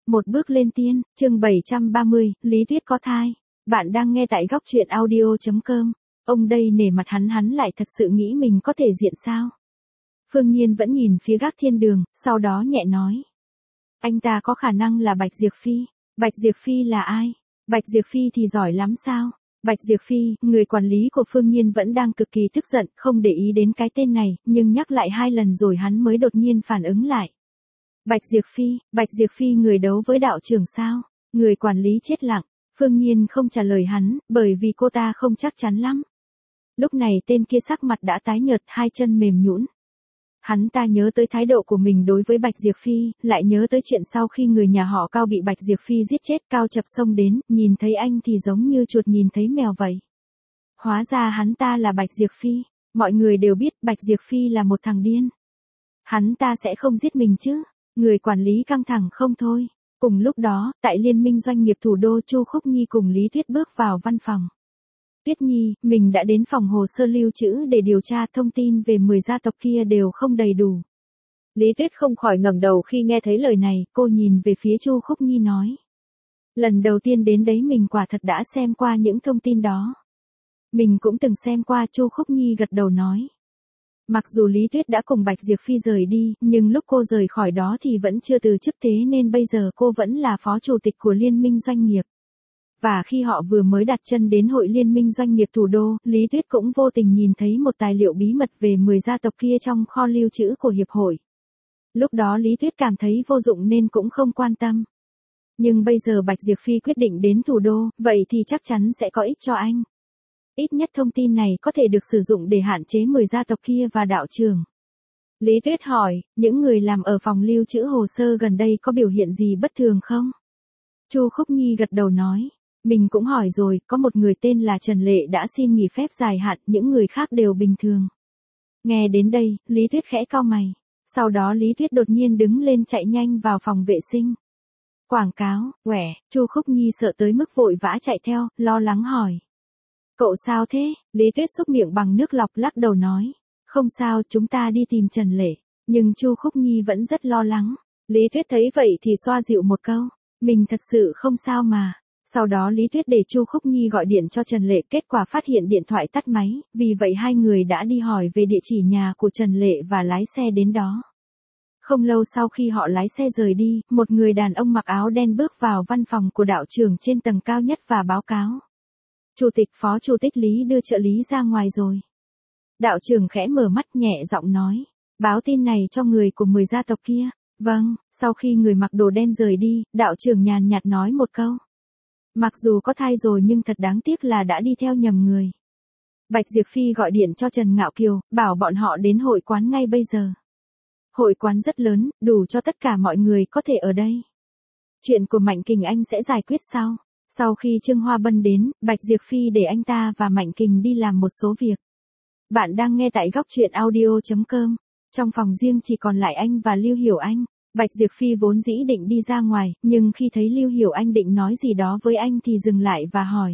Một bước lên tiên, chương 730, Lý Tuyết có thai. Bạn đang nghe tại góc truyện audio.com. Ông đây nể mặt hắn lại thật sự nghĩ mình có thể diện sao? Phương Nhiên vẫn nhìn phía gác thiên đường, sau đó nhẹ nói. Anh ta có khả năng là Bạch Diệp Phi. Bạch Diệp Phi là ai? Bạch Diệp Phi thì giỏi lắm sao? Bạch Diệp Phi, người quản lý của Phương Nhiên vẫn đang cực kỳ tức giận, không để ý đến cái tên này, nhưng nhắc lại 2 lần rồi hắn mới đột nhiên phản ứng lại. Bạch Diệp Phi người đấu với đạo trưởng sao? Người quản lý chết lặng, Phương Nhiên không trả lời hắn, bởi vì cô ta không chắc chắn lắm. Lúc này tên kia sắc mặt đã tái nhợt, 2 chân mềm nhũn. Hắn ta nhớ tới thái độ của mình đối với Bạch Diệp Phi, lại nhớ tới chuyện sau khi người nhà họ Cao bị Bạch Diệp Phi giết chết, Cao chập sông đến, nhìn thấy anh thì giống như chuột nhìn thấy mèo vậy. Hóa ra hắn ta là Bạch Diệp Phi, mọi người đều biết Bạch Diệp Phi là một thằng điên. Hắn ta sẽ không giết mình chứ? Người quản lý căng thẳng không thôi. Cùng lúc đó, tại Liên minh doanh nghiệp thủ đô, Chu Khúc Nhi cùng Lý Tuyết bước vào văn phòng. Tuyết Nhi, mình đã đến phòng hồ sơ lưu trữ để điều tra, thông tin về 10 gia tộc kia đều không đầy đủ. Lý Tuyết không khỏi ngẩng đầu khi nghe thấy lời này, cô nhìn về phía Chu Khúc Nhi nói. Lần đầu tiên đến đấy mình quả thật đã xem qua những thông tin đó. Mình cũng từng xem qua, Chu Khúc Nhi gật đầu nói. Mặc dù Lý Tuyết đã cùng Bạch Diệp Phi rời đi, nhưng lúc cô rời khỏi đó thì vẫn chưa từ chức, thế nên bây giờ cô vẫn là phó chủ tịch của Liên minh doanh nghiệp. Và khi họ vừa mới đặt chân đến hội Liên minh doanh nghiệp thủ đô, Lý Tuyết cũng vô tình nhìn thấy một tài liệu bí mật về 10 gia tộc kia trong kho lưu trữ của hiệp hội. Lúc đó Lý Tuyết cảm thấy vô dụng nên cũng không quan tâm. Nhưng bây giờ Bạch Diệp Phi quyết định đến thủ đô, vậy thì chắc chắn sẽ có ích cho anh. Ít nhất thông tin này có thể được sử dụng để hạn chế 10 gia tộc kia và đạo trưởng. Lý Tuyết hỏi, những người làm ở phòng lưu trữ hồ sơ gần đây có biểu hiện gì bất thường không? Chu Khúc Nhi gật đầu nói, mình cũng hỏi rồi, có một người tên là Trần Lệ đã xin nghỉ phép dài hạn, những người khác đều bình thường. Nghe đến đây, Lý Tuyết khẽ cau mày. Sau đó Lý Tuyết đột nhiên đứng lên chạy nhanh vào phòng vệ sinh. Quảng cáo, quẻ, Chu Khúc Nhi sợ tới mức vội vã chạy theo, lo lắng hỏi. Cậu sao thế? Lý Tuyết xúc miệng bằng nước lọc lắc đầu nói. Không sao, chúng ta đi tìm Trần Lệ. Nhưng Chu Khúc Nhi vẫn rất lo lắng. Lý Tuyết thấy vậy thì xoa dịu một câu. Mình thật sự không sao mà. Sau đó Lý Tuyết để Chu Khúc Nhi gọi điện cho Trần Lệ, kết quả phát hiện điện thoại tắt máy, vì vậy hai người đã đi hỏi về địa chỉ nhà của Trần Lệ và lái xe đến đó. Không lâu sau khi họ lái xe rời đi, một người đàn ông mặc áo đen bước vào văn phòng của đạo trưởng trên tầng cao nhất và báo cáo. Chủ tịch, phó chủ tịch Lý đưa trợ lý ra ngoài rồi. Đạo trưởng khẽ mở mắt nhẹ giọng nói. Báo tin này cho người của 10 gia tộc kia. Vâng, sau khi người mặc đồ đen rời đi, đạo trưởng nhàn nhạt nói một câu. Mặc dù có thai rồi nhưng thật đáng tiếc là đã đi theo nhầm người. Bạch Diệp Phi gọi điện cho Trần Ngạo Kiều, bảo bọn họ đến hội quán ngay bây giờ. Hội quán rất lớn, đủ cho tất cả mọi người có thể ở đây. Chuyện của Mạnh Kình Anh sẽ giải quyết sau. Sau khi Trương Hoa Bân đến, Bạch Diệp Phi để anh ta và Mạnh Kình đi làm một số việc. Bạn đang nghe tại góc truyện audio.com. Trong phòng riêng chỉ còn lại anh và Lưu Hiểu Anh. Bạch Diệp Phi vốn dĩ định đi ra ngoài, nhưng khi thấy Lưu Hiểu Anh định nói gì đó với anh thì dừng lại và hỏi.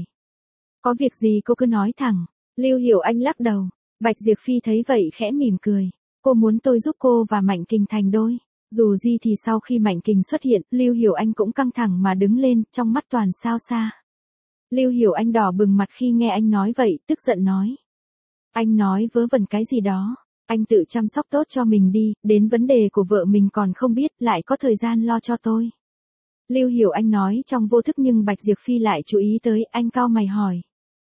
Có việc gì cô cứ nói thẳng. Lưu Hiểu Anh lắc đầu. Bạch Diệp Phi thấy vậy khẽ mỉm cười. Cô muốn tôi giúp cô và Mạnh Kình thành đôi. Dù gì thì sau khi Mạnh Kình xuất hiện, Lưu Hiểu Anh cũng căng thẳng mà đứng lên, trong mắt toàn sao xa. Lưu Hiểu Anh đỏ bừng mặt khi nghe anh nói vậy, tức giận nói. Anh nói vớ vẩn cái gì đó. Anh tự chăm sóc tốt cho mình đi, đến vấn đề của vợ mình còn không biết, lại có thời gian lo cho tôi. Lưu Hiểu Anh nói trong vô thức nhưng Bạch Diệp Phi lại chú ý tới, anh cau mày hỏi.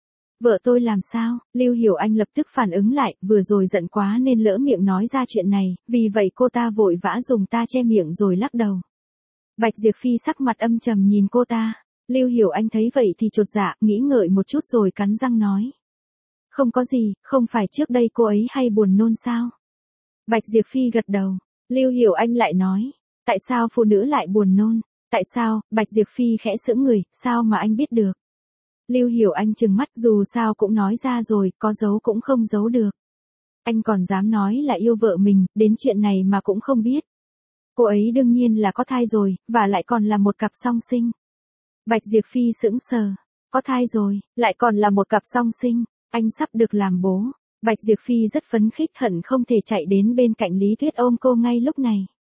Vợ tôi làm sao? Lưu Hiểu Anh lập tức phản ứng lại, vừa rồi giận quá nên lỡ miệng nói ra chuyện này, vì vậy cô ta vội vã dùng ta che miệng rồi lắc đầu. Bạch Diệp Phi sắc mặt âm trầm nhìn cô ta. Lưu Hiểu Anh thấy vậy thì chột dạ, nghĩ ngợi một chút rồi cắn răng nói. Không có gì, không phải trước đây cô ấy hay buồn nôn sao? Bạch Diệp Phi gật đầu. Lưu Hiểu Anh lại nói. Tại sao phụ nữ lại buồn nôn? Tại sao? Bạch Diệp Phi khẽ sững người, sao mà anh biết được? Lưu Hiểu Anh trừng mắt, dù sao cũng nói ra rồi, có giấu cũng không giấu được. Anh còn dám nói là yêu vợ mình, đến chuyện này mà cũng không biết. Cô ấy đương nhiên là có thai rồi, và lại còn là một cặp song sinh. Bạch Diệp Phi sững sờ. Có thai rồi, lại còn là một cặp song sinh. Anh sắp được làm bố. Bạch Diệp Phi rất phấn khích, hận không thể chạy đến bên cạnh Lý Tuyết ôm cô ngay lúc này.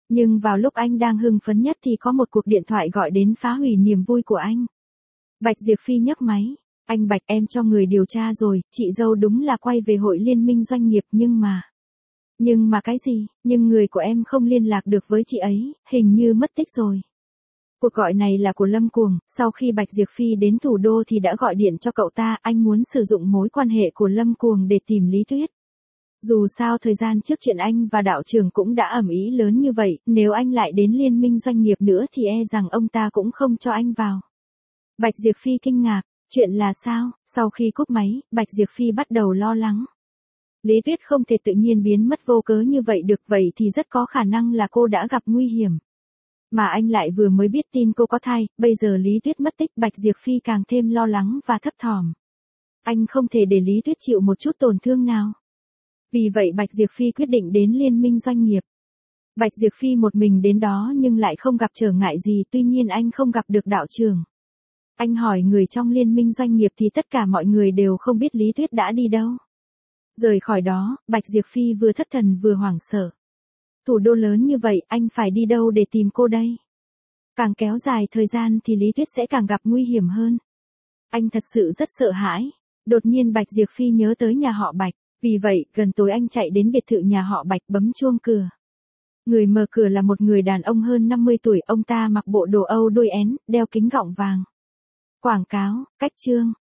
Nhưng vào lúc anh đang hưng phấn nhất thì có một cuộc điện thoại gọi đến phá hủy niềm vui của anh. Bạch Diệp Phi nhấc máy. Anh Bạch, em cho người điều tra rồi, chị dâu đúng là quay về hội liên minh doanh nghiệp nhưng mà cái gì, nhưng người của em không liên lạc được với chị ấy, hình như mất tích rồi. Cuộc gọi này là của Lâm Cuồng, sau khi Bạch Diệp Phi đến thủ đô thì đã gọi điện cho cậu ta, anh muốn sử dụng mối quan hệ của Lâm Cuồng để tìm Lý Tuyết. Dù sao thời gian trước chuyện anh và đạo trưởng cũng đã ầm ĩ lớn như vậy, nếu anh lại đến liên minh doanh nghiệp nữa thì e rằng ông ta cũng không cho anh vào. Bạch Diệp Phi kinh ngạc, chuyện là sao? Sau khi cúp máy, Bạch Diệp Phi bắt đầu lo lắng. Lý Tuyết không thể tự nhiên biến mất vô cớ như vậy được, vậy thì rất có khả năng là cô đã gặp nguy hiểm. Mà anh lại vừa mới biết tin cô có thai, bây giờ Lý Tuyết mất tích, Bạch Diệp Phi càng thêm lo lắng và thấp thỏm. Anh không thể để Lý Tuyết chịu một chút tổn thương nào. Vì vậy Bạch Diệp Phi quyết định đến liên minh doanh nghiệp. Bạch Diệp Phi một mình đến đó nhưng lại không gặp trở ngại gì, tuy nhiên anh không gặp được đạo trưởng. Anh hỏi người trong liên minh doanh nghiệp thì tất cả mọi người đều không biết Lý Tuyết đã đi đâu. Rời khỏi đó, Bạch Diệp Phi vừa thất thần vừa hoảng sợ. Thủ đô lớn như vậy, anh phải đi đâu để tìm cô đây? Càng kéo dài thời gian thì Lý Tuyết sẽ càng gặp nguy hiểm hơn. Anh thật sự rất sợ hãi. Đột nhiên Bạch Diệp Phi nhớ tới nhà họ Bạch, vì vậy, gần tối anh chạy đến biệt thự nhà họ Bạch bấm chuông cửa. Người mở cửa là một người đàn ông hơn 50 tuổi, ông ta mặc bộ đồ Âu đuôi én, đeo kính gọng vàng. Quảng cáo, cách chương,